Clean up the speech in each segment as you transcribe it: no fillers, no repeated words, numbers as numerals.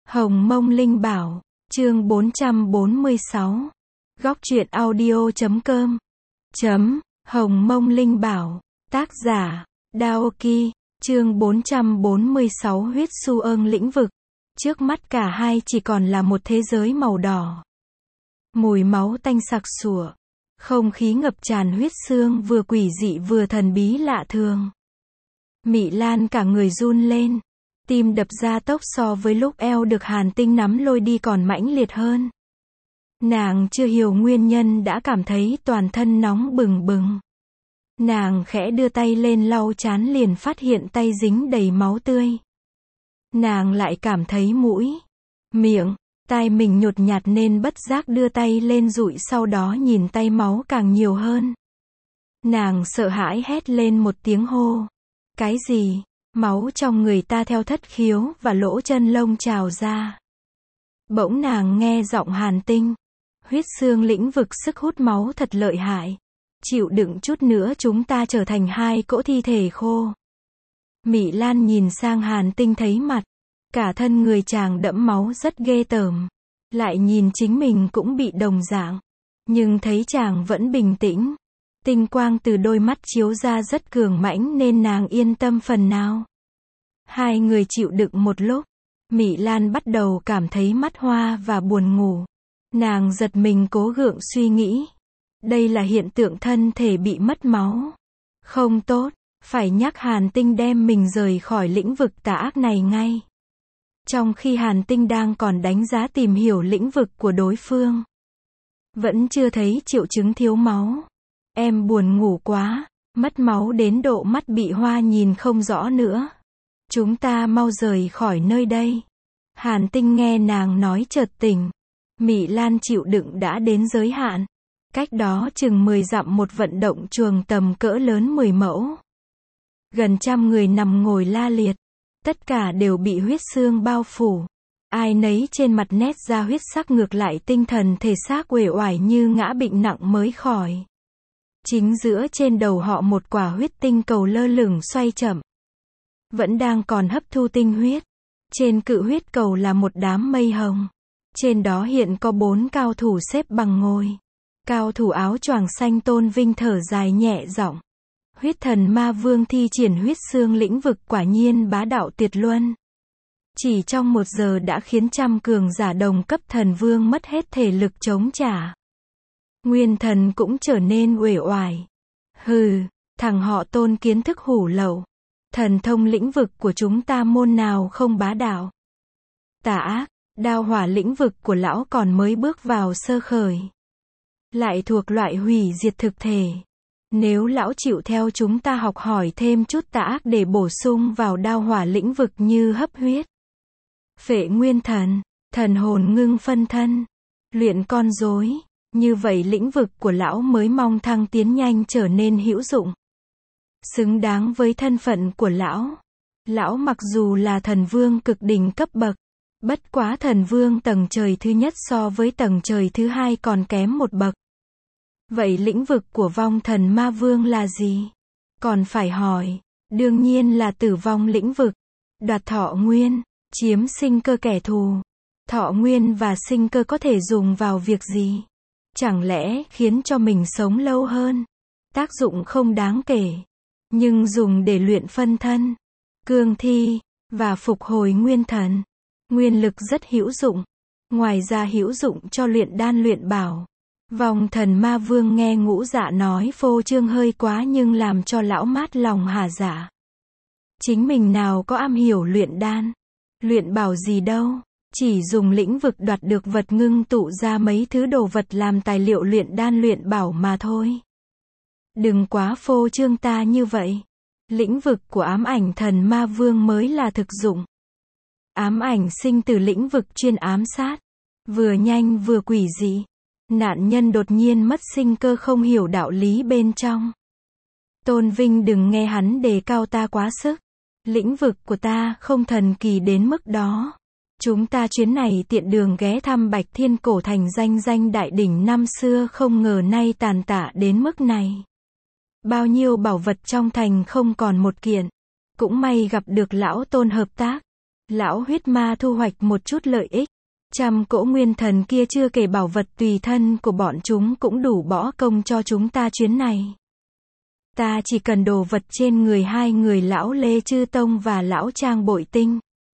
Hồng Mông Linh Bảo, chương 446. Góc truyện audio.com. Hồng Mông Linh Bảo, tác giả, Daoki, chương 446 huyết su ương lĩnh vực. Trước mắt cả hai chỉ còn là một thế giới màu đỏ. Mùi máu tanh sặc sủa. Không khí ngập tràn huyết xương vừa quỷ dị vừa thần bí lạ thường. Mị Lan cả người run lên. Tim đập ra tốc so với lúc eo được Hàn Tinh nắm lôi đi còn mãnh liệt hơn. Nàng chưa hiểu nguyên nhân đã cảm thấy toàn thân nóng bừng bừng. Nàng khẽ đưa tay lên lau trán liền phát hiện tay dính đầy máu tươi. Nàng lại cảm thấy mũi, miệng, tai mình nhột nhạt nên bất giác đưa tay lên dụi, sau đó nhìn tay máu càng nhiều hơn. Nàng sợ hãi hét lên một tiếng hô. Cái gì? Máu trong người ta theo thất khiếu và lỗ chân lông trào ra. Bỗng nàng nghe giọng Hàn Tinh. Huyết xương lĩnh vực sức hút máu thật lợi hại. Chịu đựng chút nữa chúng ta trở thành hai cỗ thi thể khô. Mị Lan nhìn sang Hàn Tinh thấy mặt. Cả thân người chàng đẫm máu rất ghê tởm. Lại nhìn chính mình cũng bị đồng dạng. Nhưng thấy chàng vẫn bình tĩnh. Tinh quang từ đôi mắt chiếu ra rất cường mãnh nên nàng yên tâm phần nào. Hai người chịu đựng một lúc. Mị Lan bắt đầu cảm thấy mắt hoa và buồn ngủ. Nàng giật mình cố gượng suy nghĩ. Đây là hiện tượng thân thể bị mất máu. Không tốt, phải nhắc Hàn Tinh đem mình rời khỏi lĩnh vực tà ác này ngay. Trong khi Hàn Tinh đang còn đánh giá tìm hiểu lĩnh vực của đối phương. Vẫn chưa thấy triệu chứng thiếu máu. Em buồn ngủ quá, mất máu đến độ mắt bị hoa nhìn không rõ nữa. Chúng ta mau rời khỏi nơi đây. Hàn Tinh nghe nàng nói chợt tỉnh. Mị Lan chịu đựng đã đến giới hạn. Cách đó chừng 10 dặm một vận động chuồng tầm cỡ lớn 10 mẫu. Gần trăm người nằm ngồi la liệt. Tất cả đều bị huyết xương bao phủ. Ai nấy trên mặt nét ra huyết sắc, ngược lại tinh thần thể xác uể oải như ngã bệnh nặng mới khỏi. Chính giữa trên đầu họ một quả huyết tinh cầu lơ lửng xoay chậm. Vẫn đang còn hấp thu tinh huyết. Trên cự huyết cầu là một đám mây hồng. Trên đó hiện có 4 cao thủ xếp bằng ngồi. Cao thủ áo choàng xanh tôn vinh thở dài nhẹ giọng. Huyết thần ma vương thi triển huyết xương lĩnh vực quả nhiên bá đạo tuyệt luân. Chỉ trong 1 giờ đã khiến trăm cường giả đồng cấp thần vương mất hết thể lực chống trả. Nguyên thần cũng trở nên uể oải. Hừ, thằng họ Tôn kiến thức hủ lậu. Thần thông lĩnh vực của chúng ta môn nào không bá đạo. Tà ác, đao hỏa lĩnh vực của lão còn mới bước vào sơ khởi. Lại thuộc loại hủy diệt thực thể. Nếu lão chịu theo chúng ta học hỏi thêm chút tà ác để bổ sung vào đao hỏa lĩnh vực như hấp huyết, phệ nguyên thần, thần hồn ngưng phân thân, luyện con rối, như vậy lĩnh vực của lão mới mong thăng tiến nhanh trở nên hữu dụng. Xứng đáng với thân phận của lão. Lão mặc dù là thần vương cực đỉnh cấp bậc, bất quá thần vương tầng trời thứ nhất so với tầng trời thứ hai còn kém một bậc. Vậy lĩnh vực của vong thần ma vương là gì? Còn phải hỏi. Đương nhiên là tử vong lĩnh vực. Đoạt thọ nguyên, chiếm sinh cơ kẻ thù. Thọ nguyên và sinh cơ có thể dùng vào việc gì? Chẳng lẽ khiến cho mình sống lâu hơn? Tác dụng không đáng kể. Nhưng dùng để luyện phân thân, cương thi, và phục hồi nguyên thần. Nguyên lực rất hữu dụng. Ngoài ra hữu dụng cho luyện đan luyện bảo. Vong thần ma vương nghe Ngũ Dạ nói phô trương hơi quá nhưng làm cho lão mát lòng hả dạ. Chính mình nào có am hiểu luyện đan, luyện bảo gì đâu. Chỉ dùng lĩnh vực đoạt được vật ngưng tụ ra mấy thứ đồ vật làm tài liệu luyện đan luyện bảo mà thôi. Đừng quá phô trương ta như vậy. Lĩnh vực của ám ảnh thần ma vương mới là thực dụng. Ám ảnh sinh từ lĩnh vực chuyên ám sát. Vừa nhanh vừa quỷ dị. Nạn nhân đột nhiên mất sinh cơ không hiểu đạo lý bên trong. Tôn vinh đừng nghe hắn đề cao ta quá sức. Lĩnh vực của ta không thần kỳ đến mức đó. Chúng ta chuyến này tiện đường ghé thăm Bạch Thiên cổ thành danh danh đại đỉnh năm xưa, không ngờ nay tàn tạ đến mức này. Bao nhiêu bảo vật trong thành không còn một kiện. Cũng may gặp được lão Tôn hợp tác. Lão huyết ma thu hoạch một chút lợi ích. 100 cỗ nguyên thần kia chưa kể bảo vật tùy thân của bọn chúng cũng đủ bỏ công cho chúng ta chuyến này. Ta chỉ cần đồ vật trên người hai người lão Lê Chư Tông và lão Trang Bội Tinh.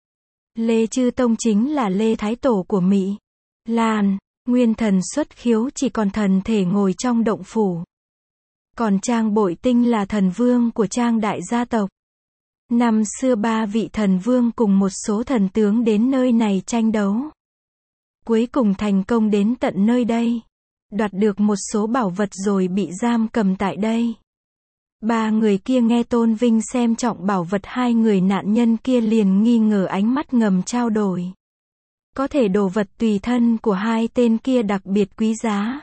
Lê Chư Tông chính là Lê Thái Tổ của Mỹ Lan, nguyên thần xuất khiếu chỉ còn thần thể ngồi trong động phủ. Còn Trang Bội Tinh là thần vương của Trang đại gia tộc. Năm xưa ba vị thần vương cùng một số thần tướng đến nơi này tranh đấu. Cuối cùng thành công đến tận nơi đây. Đoạt được một số bảo vật rồi bị giam cầm tại đây. Ba người kia nghe tôn vinh xem trọng bảo vật hai người nạn nhân kia liền nghi ngờ ánh mắt ngầm trao đổi. Có thể đồ vật tùy thân của hai tên kia đặc biệt quý giá.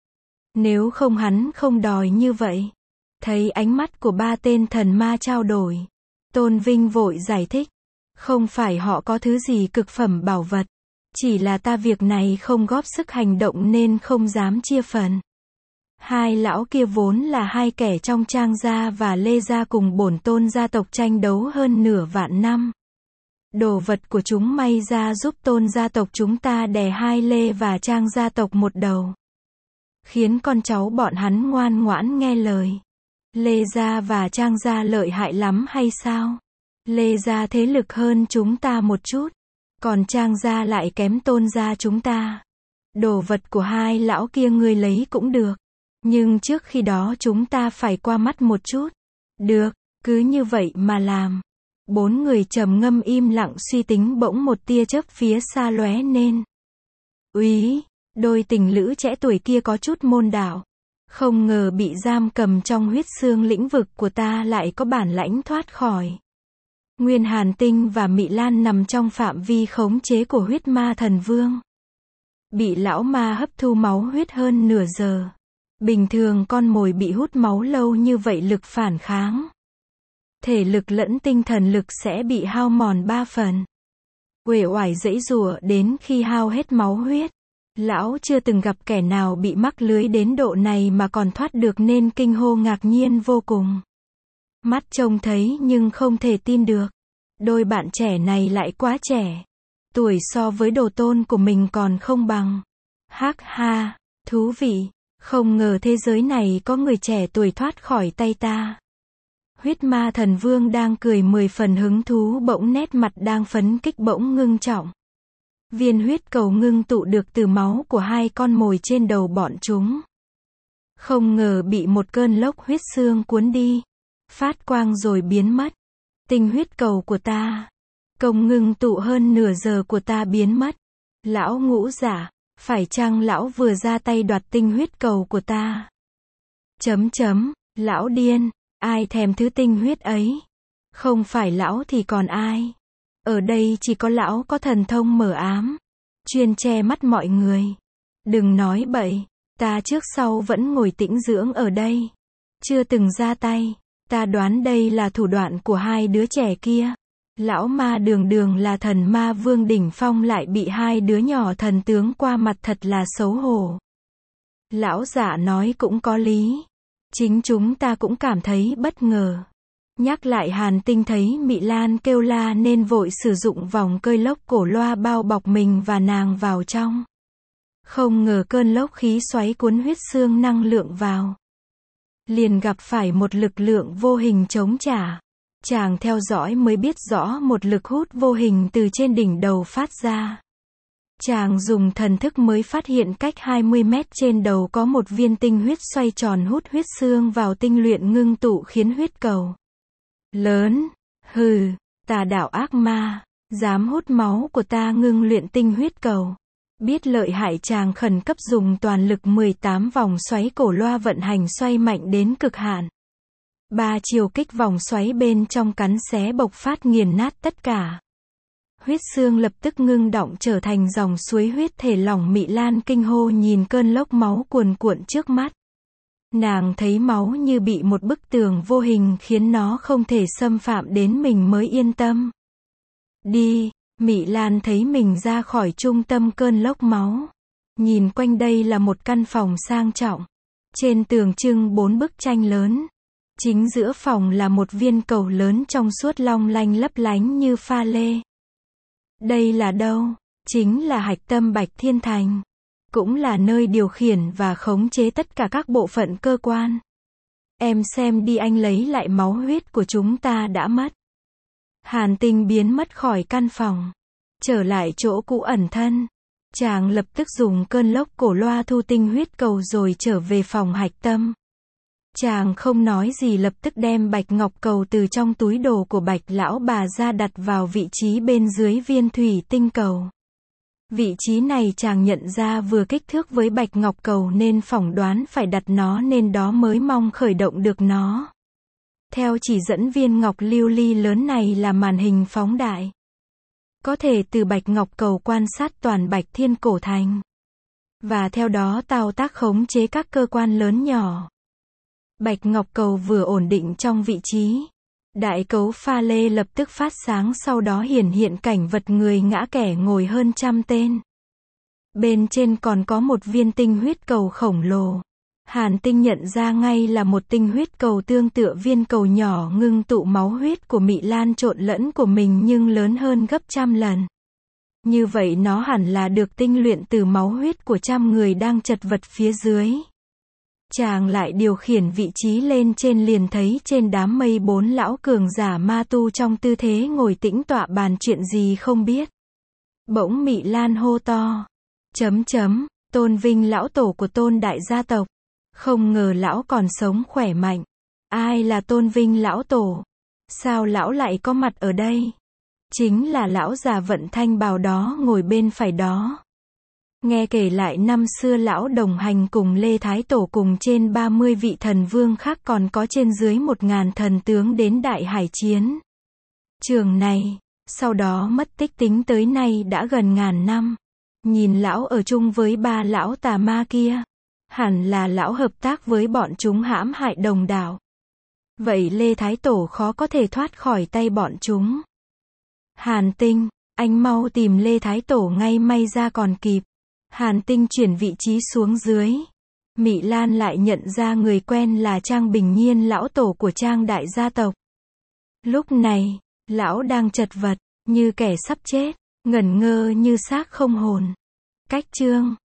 Nếu không hắn không đòi như vậy. Thấy ánh mắt của ba tên thần ma trao đổi. Tôn Vinh vội giải thích. Không phải họ có thứ gì cực phẩm bảo vật. Chỉ là ta việc này không góp sức hành động nên không dám chia phần. Hai lão kia vốn là hai kẻ trong Trang gia và Lê gia cùng bổn tôn gia tộc tranh đấu hơn nửa vạn năm. Đồ vật của chúng may ra giúp tôn gia tộc chúng ta đè hai Lê và Trang gia tộc một đầu. Khiến con cháu bọn hắn ngoan ngoãn nghe lời. Lê gia và Trang gia lợi hại lắm hay sao? Lê gia thế lực hơn chúng ta một chút. Còn Trang gia lại kém tôn gia chúng ta. Đồ vật của hai lão kia ngươi lấy cũng được. Nhưng trước khi đó chúng ta phải qua mắt một chút. Được, cứ như vậy mà làm. Bốn người trầm ngâm im lặng suy tính bỗng một tia chớp phía xa lóe nên. Úy, đôi tình lữ trẻ tuổi kia có chút môn đạo. Không ngờ bị giam cầm trong huyết xương lĩnh vực của ta lại có bản lãnh thoát khỏi. Nguyên Hàn Tinh và Mị Lan nằm trong phạm vi khống chế của huyết ma thần vương. Bị lão ma hấp thu máu huyết hơn nửa giờ. Bình thường con mồi bị hút máu lâu như vậy lực phản kháng. Thể lực lẫn tinh thần lực sẽ bị hao mòn 3 phần. Uể oải giãy giụa đến khi hao hết máu huyết. Lão chưa từng gặp kẻ nào bị mắc lưới đến độ này mà còn thoát được nên kinh hô ngạc nhiên vô cùng. Mắt trông thấy nhưng không thể tin được. Đôi bạn trẻ này lại quá trẻ. Tuổi so với đồ tôn của mình còn không bằng. Hắc ha, thú vị. Không ngờ thế giới này có người trẻ tuổi thoát khỏi tay ta. Huyết ma thần vương đang cười 10 phần hứng thú bỗng nét mặt đang phấn kích bỗng ngưng trọng. Viên huyết cầu ngưng tụ được từ máu của hai con mồi trên đầu bọn chúng. Không ngờ bị một cơn lốc huyết xương cuốn đi. Phát quang rồi biến mất. Tinh huyết cầu của ta. Công ngưng tụ hơn nửa giờ của ta biến mất. Lão ngũ giả. Phải chăng lão vừa ra tay đoạt tinh huyết cầu của ta? Lão điên. Ai thèm thứ tinh huyết ấy? Không phải lão thì còn ai? Ở đây chỉ có lão có thần thông mờ ám. Chuyên che mắt mọi người. Đừng nói bậy. Ta trước sau vẫn ngồi tĩnh dưỡng ở đây. Chưa từng ra tay. Ta đoán đây là thủ đoạn của hai đứa trẻ kia. Lão ma đường đường là thần ma vương đỉnh phong lại bị hai đứa nhỏ thần tướng qua mặt thật là xấu hổ. Lão giả nói cũng có lý. Chính chúng ta cũng cảm thấy bất ngờ. Nhắc lại Hàn Tinh thấy Mị Lan kêu la nên vội sử dụng vòng cơi lốc cổ loa bao bọc mình và nàng vào trong. Không ngờ cơn lốc khí xoáy cuốn huyết xương năng lượng vào. Liền gặp phải một lực lượng vô hình chống trả. Chàng theo dõi mới biết rõ một lực hút vô hình từ trên đỉnh đầu phát ra. Chàng dùng thần thức mới phát hiện cách 20 mét trên đầu có một viên tinh huyết xoay tròn hút huyết xương vào tinh luyện ngưng tụ khiến huyết cầu lớn. Hừ, tà đạo ác ma, dám hút máu của ta ngưng luyện tinh huyết cầu. Biết lợi hại chàng khẩn cấp dùng toàn lực 18 vòng xoáy cổ loa vận hành xoay mạnh đến cực hạn. 3 chiều kích vòng xoáy bên trong cắn xé bộc phát nghiền nát tất cả. Huyết xương lập tức ngưng đọng trở thành dòng suối huyết thể lỏng. Mị Lan kinh hô nhìn cơn lốc máu cuồn cuộn trước mắt. Nàng thấy máu như bị một bức tường vô hình khiến nó không thể xâm phạm đến mình mới yên tâm. Đi, Mị Lan thấy mình ra khỏi trung tâm cơn lốc máu. Nhìn quanh đây là một căn phòng sang trọng. Trên tường trưng 4 bức tranh lớn. Chính giữa phòng là một viên cầu lớn trong suốt long lanh lấp lánh như pha lê. Đây là đâu? Chính là hạch tâm Bạch Thiên Thành. Cũng là nơi điều khiển và khống chế tất cả các bộ phận cơ quan. Em xem đi, anh lấy lại máu huyết của chúng ta đã mất. Hàn Tinh biến mất khỏi căn phòng. Trở lại chỗ cũ ẩn thân. Chàng lập tức dùng cơn lốc cổ loa thu tinh huyết cầu rồi trở về phòng hạch tâm. Chàng không nói gì lập tức đem bạch ngọc cầu từ trong túi đồ của Bạch lão bà ra đặt vào vị trí bên dưới viên thủy tinh cầu. Vị trí này chàng nhận ra vừa kích thước với bạch ngọc cầu nên phỏng đoán phải đặt nó nên đó mới mong khởi động được nó. Theo chỉ dẫn viên ngọc lưu ly lớn này là màn hình phóng đại. Có thể từ bạch ngọc cầu quan sát toàn Bạch Thiên cổ thành. Và theo đó thao tác khống chế các cơ quan lớn nhỏ. Bạch ngọc cầu vừa ổn định trong vị trí. Đại cấu pha lê lập tức phát sáng, sau đó hiển hiện cảnh vật người ngã kẻ ngồi hơn 100 tên. Bên trên còn có một viên tinh huyết cầu khổng lồ. Hàn Tinh nhận ra ngay là một tinh huyết cầu tương tự viên cầu nhỏ ngưng tụ máu huyết của Mị Lan trộn lẫn của mình nhưng lớn hơn gấp 100 lần. Như vậy nó hẳn là được tinh luyện từ máu huyết của 100 người đang chật vật phía dưới. Chàng lại điều khiển vị trí lên trên liền thấy trên đám mây 4 lão cường giả ma tu trong tư thế ngồi tĩnh tọa bàn chuyện gì không biết. Bỗng Mị Lan hô to. Tôn vinh lão tổ của Tôn đại gia tộc. Không ngờ lão còn sống khỏe mạnh. Ai là Tôn vinh lão tổ? Sao lão lại có mặt ở đây? Chính là lão già vận thanh bào đó ngồi bên phải đó. Nghe kể lại năm xưa lão đồng hành cùng Lê Thái Tổ cùng trên 30 vị thần vương khác, còn có trên dưới 1000 thần tướng đến đại hải chiến trường này. Sau đó mất tích tính tới nay đã gần 1000 năm. Nhìn lão ở chung với 3 lão tà ma kia. Hẳn là lão hợp tác với bọn chúng hãm hại đồng đảo. Vậy Lê Thái Tổ khó có thể thoát khỏi tay bọn chúng. Hàn Tinh, anh mau tìm Lê Thái Tổ ngay, may ra còn kịp. Hàn Tinh chuyển vị trí xuống dưới. Mị Lan lại nhận ra người quen là Trang Bình Nhiên, lão tổ của Trang đại gia tộc. Lúc này, lão đang chật vật, như kẻ sắp chết, ngẩn ngơ như xác không hồn. Cách chương